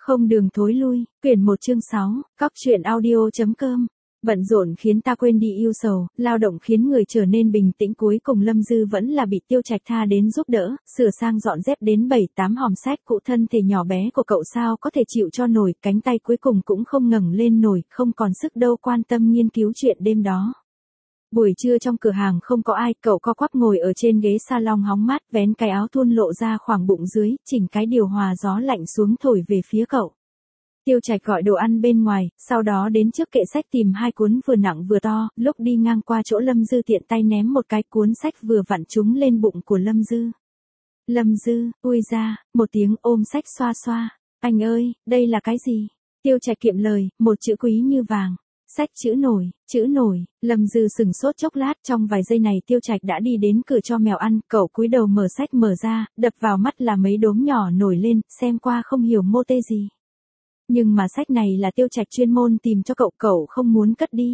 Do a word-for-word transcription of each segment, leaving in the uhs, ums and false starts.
Không đường thối lui, quyển một chương sáu, Cóc truyện audio.com. Bận rộn khiến ta quên đi yêu sầu, lao động khiến người trở nên bình tĩnh, cuối cùng Lâm Dư vẫn là bị Tiêu Trạch tha đến giúp đỡ, sửa sang dọn dẹp đến bảy tám hòm sách cũ. Thân thể nhỏ bé của cậu sao có thể chịu cho nổi, cánh tay cuối cùng cũng không ngẩng lên nổi, không còn sức đâu quan tâm nghiên cứu chuyện đêm đó. Buổi trưa trong cửa hàng không có ai, cậu co quắp ngồi ở trên ghế salon hóng mát, vén cái áo thun lộ ra khoảng bụng dưới, chỉnh cái điều hòa gió lạnh xuống thổi về phía cậu. Tiêu Trạch gọi đồ ăn bên ngoài, sau đó đến trước kệ sách tìm hai cuốn vừa nặng vừa to, lúc đi ngang qua chỗ Lâm Dư tiện tay ném một cái cuốn sách vừa vặn trúng lên bụng của Lâm Dư. Lâm Dư, ui ra, một tiếng ôm sách xoa xoa. Anh ơi, đây là cái gì? Tiêu Trạch kiệm lời, một chữ quý như vàng. Sách chữ nổi, chữ nổi. Lâm Dư sừng sốt chốc lát, trong vài giây này Tiêu Trạch đã đi đến cửa cho mèo ăn, cậu cúi đầu mở sách mở ra, đập vào mắt là mấy đốm nhỏ nổi lên, xem qua không hiểu mô tê gì. Nhưng mà sách này là Tiêu Trạch chuyên môn tìm cho cậu, cậu không muốn cất đi.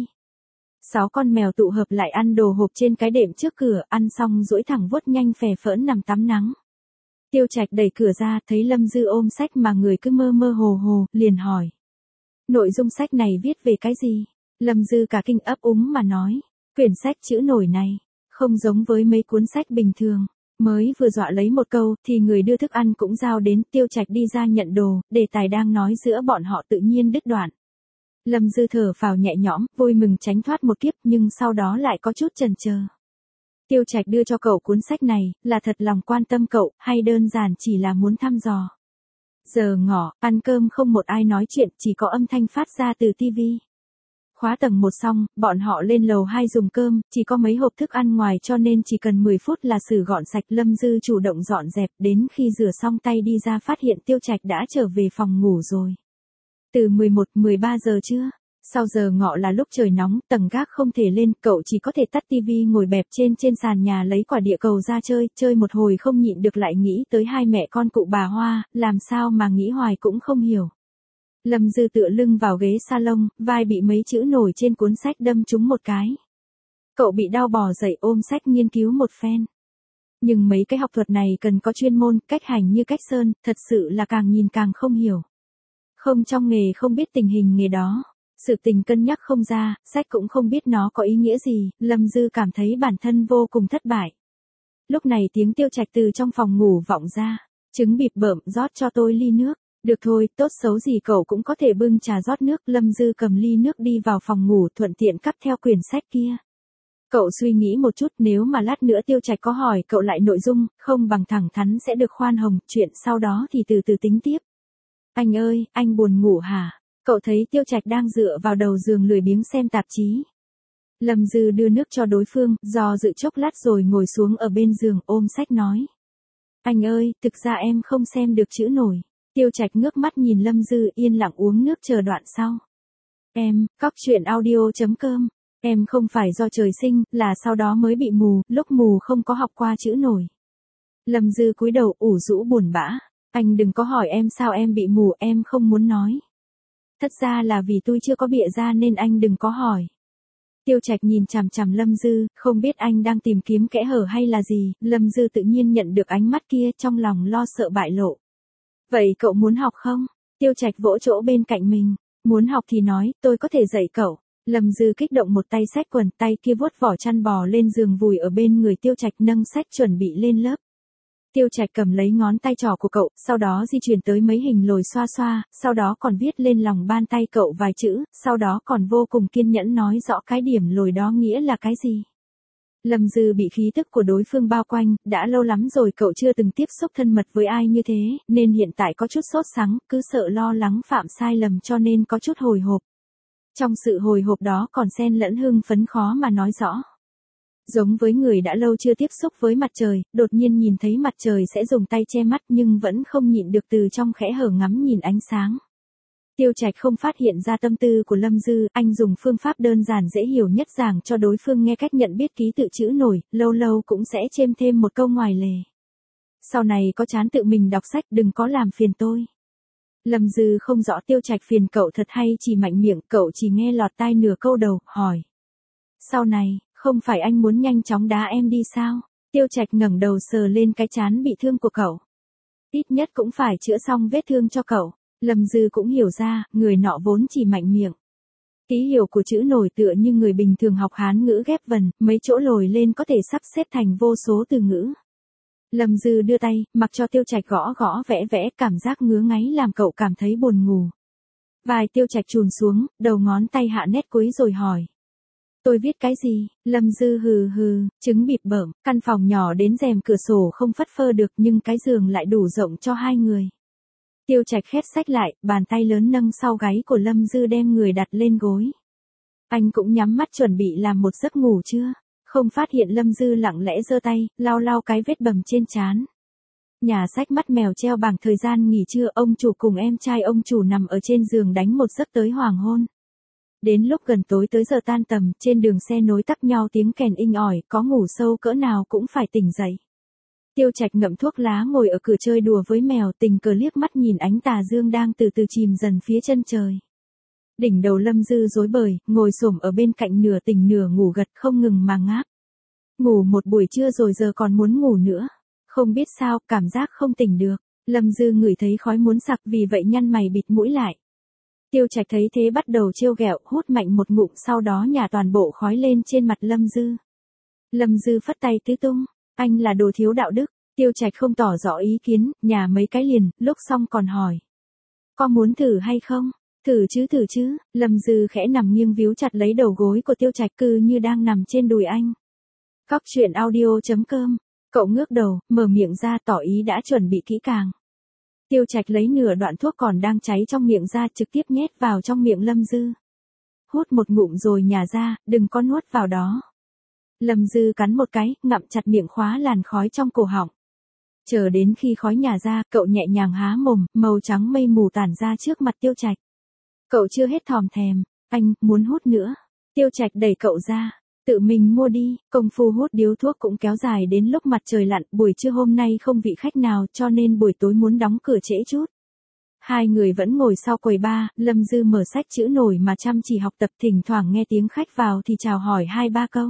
Sáu con mèo tụ hợp lại ăn đồ hộp trên cái đệm trước cửa, ăn xong duỗi thẳng vuốt nhanh phè phỡn nằm tắm nắng. Tiêu Trạch đẩy cửa ra, thấy Lâm Dư ôm sách mà người cứ mơ mơ hồ hồ, liền hỏi. Nội dung sách này viết về cái gì? Lâm Dư cả kinh ấp úng mà nói. Quyển sách chữ nổi này, không giống với mấy cuốn sách bình thường. Mới vừa dọa lấy một câu, thì người đưa thức ăn cũng giao đến. Tiêu Trạch đi ra nhận đồ, đề tài đang nói giữa bọn họ tự nhiên đứt đoạn. Lâm Dư thở phào nhẹ nhõm, vui mừng tránh thoát một kiếp, nhưng sau đó lại có chút chần chờ. Tiêu Trạch đưa cho cậu cuốn sách này, là thật lòng quan tâm cậu, hay đơn giản chỉ là muốn thăm dò. Giờ ngọ, ăn cơm không một ai nói chuyện, chỉ có âm thanh phát ra từ tivi. Khóa tầng một xong, bọn họ lên lầu hai dùng cơm, chỉ có mấy hộp thức ăn ngoài cho nên chỉ cần mười phút là xử gọn sạch. Lâm Dư chủ động dọn dẹp, đến khi rửa xong tay đi ra phát hiện Tiêu Trạch đã trở về phòng ngủ rồi. Từ mười một mười ba giờ trưa, sau giờ ngọ là lúc trời nóng, tầng gác không thể lên, cậu chỉ có thể tắt tivi ngồi bẹp trên trên sàn nhà lấy quả địa cầu ra chơi, chơi một hồi không nhịn được lại nghĩ tới hai mẹ con cụ bà Hoa, làm sao mà nghĩ hoài cũng không hiểu. Lâm Dư tựa lưng vào ghế salon, vai bị mấy chữ nổi trên cuốn sách đâm trúng một cái. Cậu bị đau bò dậy ôm sách nghiên cứu một phen. Nhưng mấy cái học thuật này cần có chuyên môn, cách hành như cách sơn, thật sự là càng nhìn càng không hiểu. Không trong nghề không biết tình hình nghề đó. Sự tình cân nhắc không ra, sách cũng không biết nó có ý nghĩa gì, Lâm Dư cảm thấy bản thân vô cùng thất bại. Lúc này tiếng Tiêu Trạch từ trong phòng ngủ vọng ra. Trứng bịp bợm, rót cho tôi ly nước. Được thôi, tốt xấu gì cậu cũng có thể bưng trà rót nước. Lâm Dư cầm ly nước đi vào phòng ngủ, thuận tiện cắp theo quyển sách kia. Cậu suy nghĩ một chút, nếu mà lát nữa Tiêu Trạch có hỏi cậu lại nội dung, không bằng thẳng thắn sẽ được khoan hồng, chuyện sau đó thì từ từ tính tiếp. Anh ơi, anh buồn ngủ hả? Cậu thấy Tiêu Trạch đang dựa vào đầu giường lười biếng xem tạp chí. Lâm Dư đưa nước cho đối phương, do dự chốc lát rồi ngồi xuống ở bên giường ôm sách nói. Anh ơi, thực ra em không xem được chữ nổi. Tiêu Trạch ngước mắt nhìn Lâm Dư yên lặng uống nước chờ đoạn sau. Em, Cóc truyện audio.com. Em không phải do trời sinh, là sau đó mới bị mù, lúc mù không có học qua chữ nổi. Lâm Dư cúi đầu ủ rũ buồn bã. Anh đừng có hỏi em sao em bị mù, em không muốn nói. Thật ra là vì tôi chưa có bịa ra nên anh đừng có hỏi. Tiêu Trạch nhìn chằm chằm Lâm Dư, không biết anh đang tìm kiếm kẽ hở hay là gì. Lâm Dư tự nhiên nhận được ánh mắt kia, trong lòng lo sợ bại lộ. Vậy cậu muốn học không? Tiêu Trạch vỗ chỗ bên cạnh mình. Muốn học thì nói, tôi có thể dạy cậu. Lâm Dư kích động một tay xách quần, tay kia vuốt vỏ chăn bò lên giường vùi ở bên người Tiêu Trạch nâng sách chuẩn bị lên lớp. Tiêu Trạch cầm lấy ngón tay trỏ của cậu, sau đó di chuyển tới mấy hình lồi xoa xoa, sau đó còn viết lên lòng bàn tay cậu vài chữ, sau đó còn vô cùng kiên nhẫn nói rõ cái điểm lồi đó nghĩa là cái gì. Lâm Dư bị khí tức của đối phương bao quanh, đã lâu lắm rồi cậu chưa từng tiếp xúc thân mật với ai như thế, nên hiện tại có chút sốt sắng, cứ sợ lo lắng phạm sai lầm cho nên có chút hồi hộp. Trong sự hồi hộp đó còn xen lẫn hưng phấn khó mà nói rõ. Giống với người đã lâu chưa tiếp xúc với mặt trời, đột nhiên nhìn thấy mặt trời sẽ dùng tay che mắt nhưng vẫn không nhịn được từ trong khẽ hở ngắm nhìn ánh sáng. Tiêu Trạch không phát hiện ra tâm tư của Lâm Dư, anh dùng phương pháp đơn giản dễ hiểu nhất giảng cho đối phương nghe cách nhận biết ký tự chữ nổi, lâu lâu cũng sẽ chêm thêm một câu ngoài lề. Sau này có chán tự mình đọc sách đừng có làm phiền tôi. Lâm Dư không rõ Tiêu Trạch phiền cậu thật hay chỉ mạnh miệng, cậu chỉ nghe lọt tai nửa câu đầu, hỏi. Sau này, không phải anh muốn nhanh chóng đá em đi sao? Tiêu Trạch ngẩng đầu sờ lên cái trán bị thương của cậu. Ít nhất cũng phải chữa xong vết thương cho cậu. Lâm Dư cũng hiểu ra, người nọ vốn chỉ mạnh miệng. Ký hiệu của chữ nổi tựa như người bình thường học Hán ngữ ghép vần, mấy chỗ lồi lên có thể sắp xếp thành vô số từ ngữ. Lâm Dư đưa tay, mặc cho Tiêu Trạch gõ gõ vẽ vẽ, cảm giác ngứa ngáy làm cậu cảm thấy buồn ngủ. Vai Tiêu Trạch chùn xuống, đầu ngón tay hạ nét cuối rồi hỏi. Tôi viết cái gì? Lâm Dư hừ hừ, trứng bịp bợm, căn phòng nhỏ đến rèm cửa sổ không phất phơ được nhưng cái giường lại đủ rộng cho hai người. Tiêu Trạch khép sách lại, bàn tay lớn nâng sau gáy của Lâm Dư đem người đặt lên gối. Anh cũng nhắm mắt chuẩn bị làm một giấc ngủ chưa? Không phát hiện Lâm Dư lặng lẽ giơ tay, lau lau cái vết bầm trên trán. Nhà sách mắt mèo treo bảng thời gian nghỉ trưa, ông chủ cùng em trai ông chủ nằm ở trên giường đánh một giấc tới hoàng hôn. Đến lúc gần tối tới giờ tan tầm, trên đường xe nối tắc nhau tiếng kèn inh ỏi, có ngủ sâu cỡ nào cũng phải tỉnh dậy. Tiêu Trạch ngậm thuốc lá ngồi ở cửa chơi đùa với mèo, tình cờ liếc mắt nhìn ánh tà dương đang từ từ chìm dần phía chân trời. Đỉnh đầu Lâm Dư rối bời, ngồi xổm ở bên cạnh nửa tỉnh nửa ngủ gật không ngừng mà ngáp. Ngủ một buổi trưa rồi giờ còn muốn ngủ nữa. Không biết sao, cảm giác không tỉnh được. Lâm Dư ngửi thấy khói muốn sặc vì vậy nhăn mày bịt mũi lại. Tiêu Trạch thấy thế bắt đầu trêu ghẹo, hút mạnh một ngụm sau đó nhả toàn bộ khói lên trên mặt Lâm Dư. Lâm Dư phất tay tứ tung, anh là đồ thiếu đạo đức. Tiêu Trạch không tỏ rõ ý kiến, nhả mấy cái liền, lúc xong còn hỏi. Có muốn thử hay không? Thử chứ thử chứ, Lâm Dư khẽ nằm nghiêng víu chặt lấy đầu gối của Tiêu Trạch cư như đang nằm trên đùi anh. Cóc truyện audio chấm com. Cậu ngước đầu, mở miệng ra tỏ ý đã chuẩn bị kỹ càng. Tiêu Trạch lấy nửa đoạn thuốc còn đang cháy trong miệng ra trực tiếp nhét vào trong miệng Lâm Dư. Hút một ngụm rồi nhả ra, đừng có nuốt vào đó. Lâm Dư cắn một cái, ngậm chặt miệng khóa làn khói trong cổ họng. Chờ đến khi khói nhả ra, cậu nhẹ nhàng há mồm, màu trắng mây mù tản ra trước mặt Tiêu Trạch. Cậu chưa hết thòm thèm, anh, muốn hút nữa. Tiêu Trạch đẩy cậu ra. Tự mình mua đi, công phu hút điếu thuốc cũng kéo dài đến lúc mặt trời lặn, buổi trưa hôm nay không vị khách nào cho nên buổi tối muốn đóng cửa trễ chút. Hai người vẫn ngồi sau quầy bar, Lâm Dư mở sách chữ nổi mà chăm chỉ học tập, thỉnh thoảng nghe tiếng khách vào thì chào hỏi hai ba câu.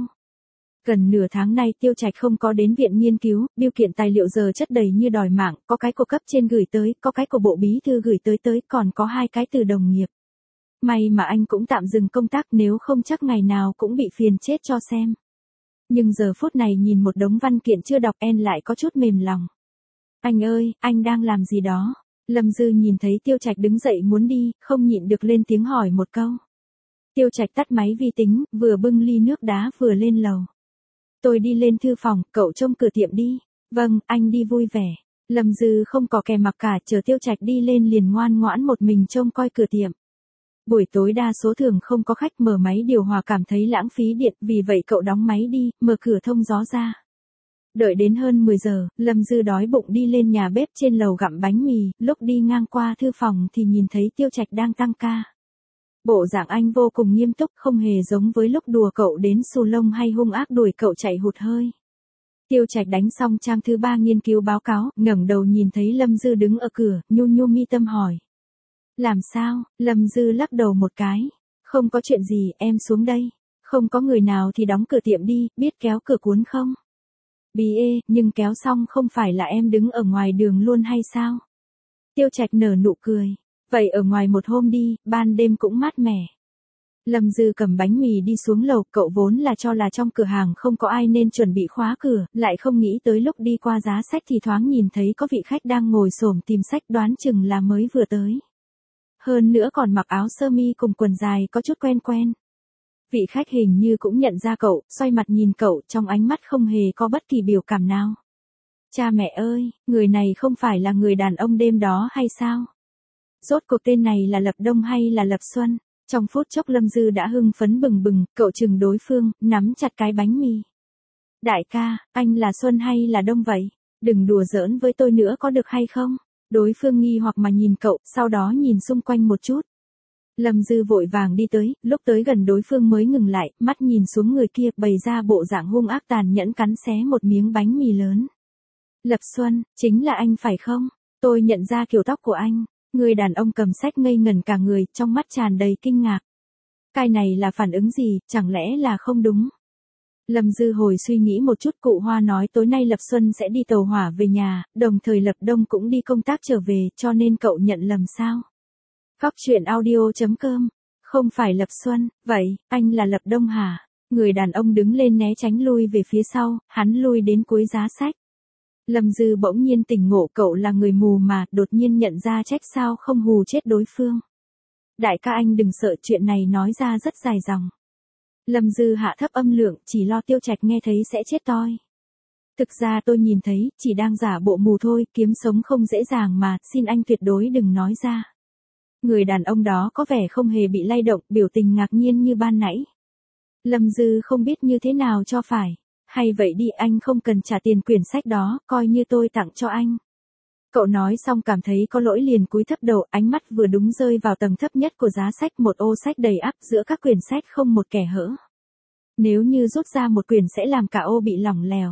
Gần nửa tháng nay Tiêu Trạch không có đến viện nghiên cứu, biêu kiện tài liệu giờ chất đầy như đòi mạng, có cái của cấp trên gửi tới, có cái của bộ bí thư gửi tới tới, còn có hai cái từ đồng nghiệp. May mà anh cũng tạm dừng công tác nếu không chắc ngày nào cũng bị phiền chết cho xem. Nhưng giờ phút này nhìn một đống văn kiện chưa đọc en lại có chút mềm lòng. Anh ơi, anh đang làm gì đó? Lâm Dư nhìn thấy Tiêu Trạch đứng dậy muốn đi, không nhịn được lên tiếng hỏi một câu. Tiêu Trạch tắt máy vi tính, vừa bưng ly nước đá vừa lên lầu. Tôi đi lên thư phòng, cậu trông cửa tiệm đi. Vâng, anh đi vui vẻ. Lâm Dư không có kè mặc cả, chờ Tiêu Trạch đi lên liền ngoan ngoãn một mình trông coi cửa tiệm. Buổi tối đa số thường không có khách, mở máy điều hòa cảm thấy lãng phí điện, vì vậy cậu đóng máy đi, mở cửa thông gió ra. Đợi đến hơn mười giờ, Lâm Dư đói bụng đi lên nhà bếp trên lầu gặm bánh mì, lúc đi ngang qua thư phòng thì nhìn thấy Tiêu Trạch đang tăng ca. Bộ dạng anh vô cùng nghiêm túc, không hề giống với lúc đùa cậu đến xù lông hay hung ác đuổi cậu chạy hụt hơi. Tiêu Trạch đánh xong trang thứ ba nghiên cứu báo cáo, ngẩng đầu nhìn thấy Lâm Dư đứng ở cửa, nhu nhu mi tâm hỏi. Làm sao? Lâm Dư lắc đầu một cái. Không có chuyện gì, em xuống đây. Không có người nào thì đóng cửa tiệm đi, biết kéo cửa cuốn không? Bí ê, nhưng kéo xong không phải là em đứng ở ngoài đường luôn hay sao? Tiêu Trạch nở nụ cười. Vậy ở ngoài một hôm đi, ban đêm cũng mát mẻ. Lâm Dư cầm bánh mì đi xuống lầu, cậu vốn là cho là trong cửa hàng không có ai nên chuẩn bị khóa cửa, lại không nghĩ tới lúc đi qua giá sách thì thoáng nhìn thấy có vị khách đang ngồi xổm tìm sách, đoán chừng là mới vừa tới. Hơn nữa còn mặc áo sơ mi cùng quần dài có chút quen quen. Vị khách hình như cũng nhận ra cậu, xoay mặt nhìn cậu, trong ánh mắt không hề có bất kỳ biểu cảm nào. Cha mẹ ơi, người này không phải là người đàn ông đêm đó hay sao? Rốt cuộc tên này là Lập Đông hay là Lập Xuân? Trong phút chốc Lâm Dư đã hưng phấn bừng bừng, cậu chừng đối phương, nắm chặt cái bánh mì. Đại ca, anh là Xuân hay là Đông vậy? Đừng đùa giỡn với tôi nữa có được hay không? Đối phương nghi hoặc mà nhìn cậu, sau đó nhìn xung quanh một chút. Lâm Dư vội vàng đi tới, lúc tới gần đối phương mới ngừng lại, mắt nhìn xuống người kia, bày ra bộ dạng hung ác tàn nhẫn cắn xé một miếng bánh mì lớn. Lập Xuân, chính là anh phải không? Tôi nhận ra kiểu tóc của anh. Người đàn ông cầm sách ngây ngẩn cả người, trong mắt tràn đầy kinh ngạc. Cái này là phản ứng gì, chẳng lẽ là không đúng? Lâm Dư hồi suy nghĩ một chút, cụ Hoa nói tối nay Lập Xuân sẽ đi tàu hỏa về nhà, đồng thời Lập Đông cũng đi công tác trở về, cho nên cậu nhận lầm sao? Cóc truyện audio chấm com. Không phải Lập Xuân, vậy, anh là Lập Đông hả? Người đàn ông đứng lên né tránh lui về phía sau, hắn lui đến cuối giá sách. Lâm Dư bỗng nhiên tỉnh ngộ, cậu là người mù mà, đột nhiên nhận ra trách sao không hù chết đối phương. Đại ca anh đừng sợ, chuyện này nói ra rất dài dòng. Lâm Dư hạ thấp âm lượng, chỉ lo Tiêu Trạch nghe thấy sẽ chết toi. Thực ra tôi nhìn thấy, chỉ đang giả bộ mù thôi, kiếm sống không dễ dàng mà, xin anh tuyệt đối đừng nói ra. Người đàn ông đó có vẻ không hề bị lay động, biểu tình ngạc nhiên như ban nãy. Lâm Dư không biết như thế nào cho phải. Hay vậy đi, anh không cần trả tiền quyển sách đó, coi như tôi tặng cho anh. Cậu nói xong cảm thấy có lỗi liền cúi thấp đầu, ánh mắt vừa đúng rơi vào tầng thấp nhất của giá sách, một ô sách đầy ắp, giữa các quyển sách không một kẻ hở. Nếu như rút ra một quyển sẽ làm cả ô bị lỏng lẻo.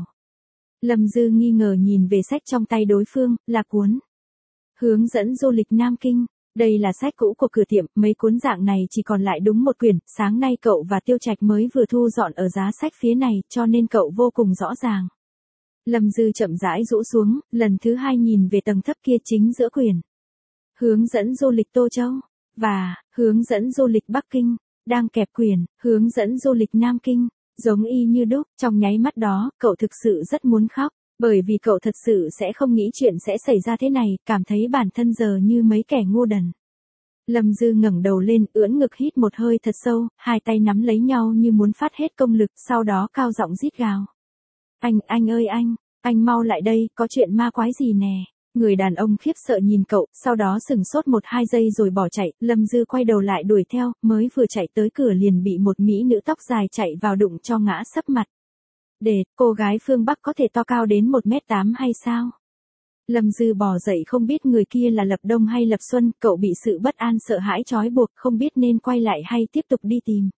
Lâm Dư nghi ngờ nhìn về sách trong tay đối phương, là cuốn Hướng dẫn du lịch Nam Kinh. Đây là sách cũ của cửa tiệm, mấy cuốn dạng này chỉ còn lại đúng một quyển, sáng nay cậu và Tiêu Trạch mới vừa thu dọn ở giá sách phía này, cho nên cậu vô cùng rõ ràng. Lâm Dư chậm rãi rũ xuống, lần thứ hai nhìn về tầng thấp kia chính giữa quyển Hướng dẫn du lịch Tô Châu, và Hướng dẫn du lịch Bắc Kinh, đang kẹp quyển Hướng dẫn du lịch Nam Kinh, giống y như đúc, trong nháy mắt đó, cậu thực sự rất muốn khóc. Bởi vì cậu thật sự sẽ không nghĩ chuyện sẽ xảy ra thế này, cảm thấy bản thân giờ như mấy kẻ ngu đần. Lâm Dư ngẩng đầu lên, ưỡn ngực hít một hơi thật sâu, hai tay nắm lấy nhau như muốn phát hết công lực, sau đó cao giọng rít gào. Anh, anh ơi anh, anh mau lại đây, có chuyện ma quái gì nè. Người đàn ông khiếp sợ nhìn cậu, sau đó sừng sốt một hai giây rồi bỏ chạy, Lâm Dư quay đầu lại đuổi theo, mới vừa chạy tới cửa liền bị một mỹ nữ tóc dài chạy vào đụng cho ngã sấp mặt. Để, cô gái phương Bắc có thể to cao đến một mét tám hay sao? Lâm Dư bò dậy không biết người kia là Lập Đông hay Lập Xuân, cậu bị sự bất an sợ hãi trói buộc, không biết nên quay lại hay tiếp tục đi tìm.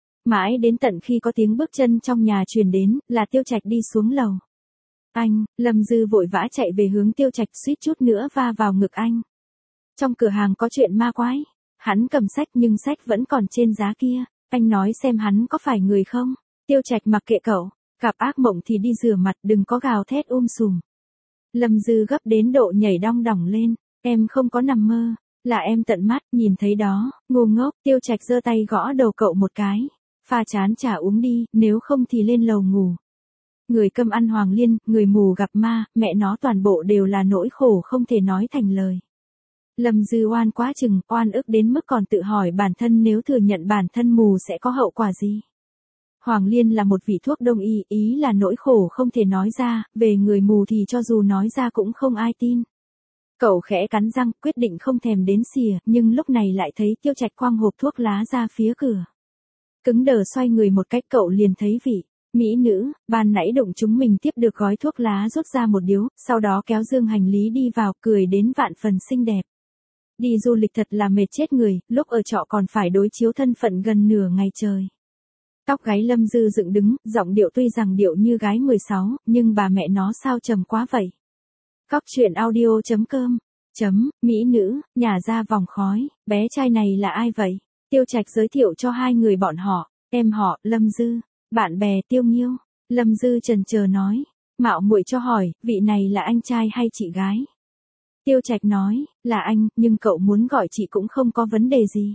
Mãi đến tận khi có tiếng bước chân trong nhà truyền đến, là Tiêu Trạch đi xuống lầu. Anh, Lâm Dư vội vã chạy về hướng Tiêu Trạch, suýt chút nữa va vào ngực anh. Trong cửa hàng có chuyện ma quái. Hắn cầm sách nhưng sách vẫn còn trên giá kia, anh nói xem hắn có phải người không? Tiêu Trạch mặc kệ cậu. Gặp ác mộng thì đi rửa mặt, đừng có gào thét um sùm. Lâm Dư gấp đến độ nhảy đong đỏng lên, em không có nằm mơ, là em tận mắt nhìn thấy đó, ngu ngốc. Tiêu Trạch giơ tay gõ đầu cậu một cái, pha chán trà uống đi, nếu không thì lên lầu ngủ. Người câm ăn hoàng liên, người mù gặp ma, mẹ nó toàn bộ đều là nỗi khổ không thể nói thành lời. Lâm Dư oan quá chừng, oan ức đến mức còn tự hỏi bản thân nếu thừa nhận bản thân mù sẽ có hậu quả gì. Hoàng liên là một vị thuốc đông y, ý là nỗi khổ không thể nói ra, về người mù thì cho dù nói ra cũng không ai tin. Cậu khẽ cắn răng, quyết định không thèm đến xìa, nhưng lúc này lại thấy Tiêu Trạch quăng hộp thuốc lá ra phía cửa. Cứng đờ xoay người một cách, cậu liền thấy vị mỹ nữ, ban nãy đụng chúng mình tiếp được gói thuốc lá rút ra một điếu, sau đó kéo dương hành lý đi vào, cười đến vạn phần xinh đẹp. Đi du lịch thật là mệt chết người, lúc ở trọ còn phải đối chiếu thân phận gần nửa ngày trời. Tóc gáy Lâm Dư dựng đứng, giọng điệu tuy rằng điệu như gái mười sáu, nhưng bà mẹ nó sao trầm quá vậy. Cóc truyện audio chấm com. Chấm, mỹ nữ, nhả ra vòng khói, bé trai này là ai vậy? Tiêu Trạch giới thiệu cho hai người bọn họ, em họ, Lâm Dư, bạn bè Tiêu Nghiêu. Lâm Dư chần chờ nói, mạo muội cho hỏi, vị này là anh trai hay chị gái? Tiêu Trạch nói, là anh, nhưng cậu muốn gọi chị cũng không có vấn đề gì.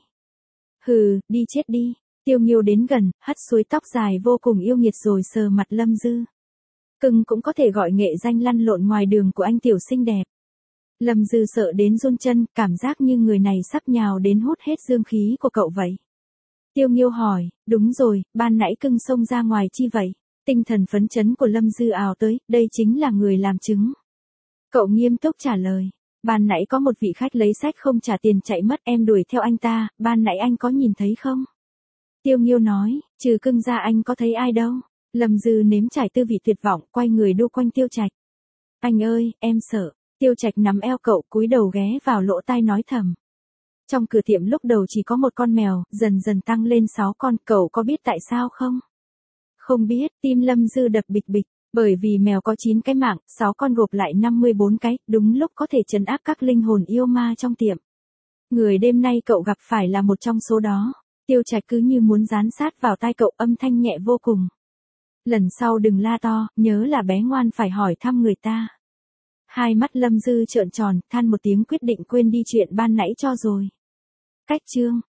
Hừ, đi chết đi. Tiêu Nghiêu đến gần, hất suối tóc dài vô cùng yêu nghiệt rồi sờ mặt Lâm Dư. Cưng cũng có thể gọi nghệ danh lăn lộn ngoài đường của anh tiểu xinh đẹp. Lâm Dư sợ đến run chân, cảm giác như người này sắp nhào đến hút hết dương khí của cậu vậy. Tiêu Nghiêu hỏi, đúng rồi, ban nãy cưng xông ra ngoài chi vậy? Tinh thần phấn chấn của Lâm Dư ào tới, đây chính là người làm chứng. Cậu nghiêm túc trả lời, ban nãy có một vị khách lấy sách không trả tiền chạy mất, em đuổi theo anh ta, ban nãy anh có nhìn thấy không? Tiêu Nghiêu nói, trừ cưng ra anh có thấy ai đâu. Lâm Dư nếm trải tư vị tuyệt vọng, quay người đu quanh Tiêu Trạch. Anh ơi, em sợ. Tiêu Trạch nắm eo cậu, cúi đầu ghé vào lỗ tai nói thầm. Trong cửa tiệm lúc đầu chỉ có một con mèo, dần dần tăng lên sáu con, cậu có biết tại sao không? Không biết, tim Lâm Dư đập bịch bịch, bởi vì mèo có chín cái mạng, sáu con gộp lại năm mươi bốn cái, đúng lúc có thể trấn áp các linh hồn yêu ma trong tiệm. Người đêm nay cậu gặp phải là một trong số đó. Tiêu Trạch cứ như muốn dán sát vào tai cậu, âm thanh nhẹ vô cùng. Lần sau đừng la to, nhớ là bé ngoan phải hỏi thăm người ta. Hai mắt Lâm Dư trợn tròn, than một tiếng quyết định quên đi chuyện ban nãy cho rồi. Cách chương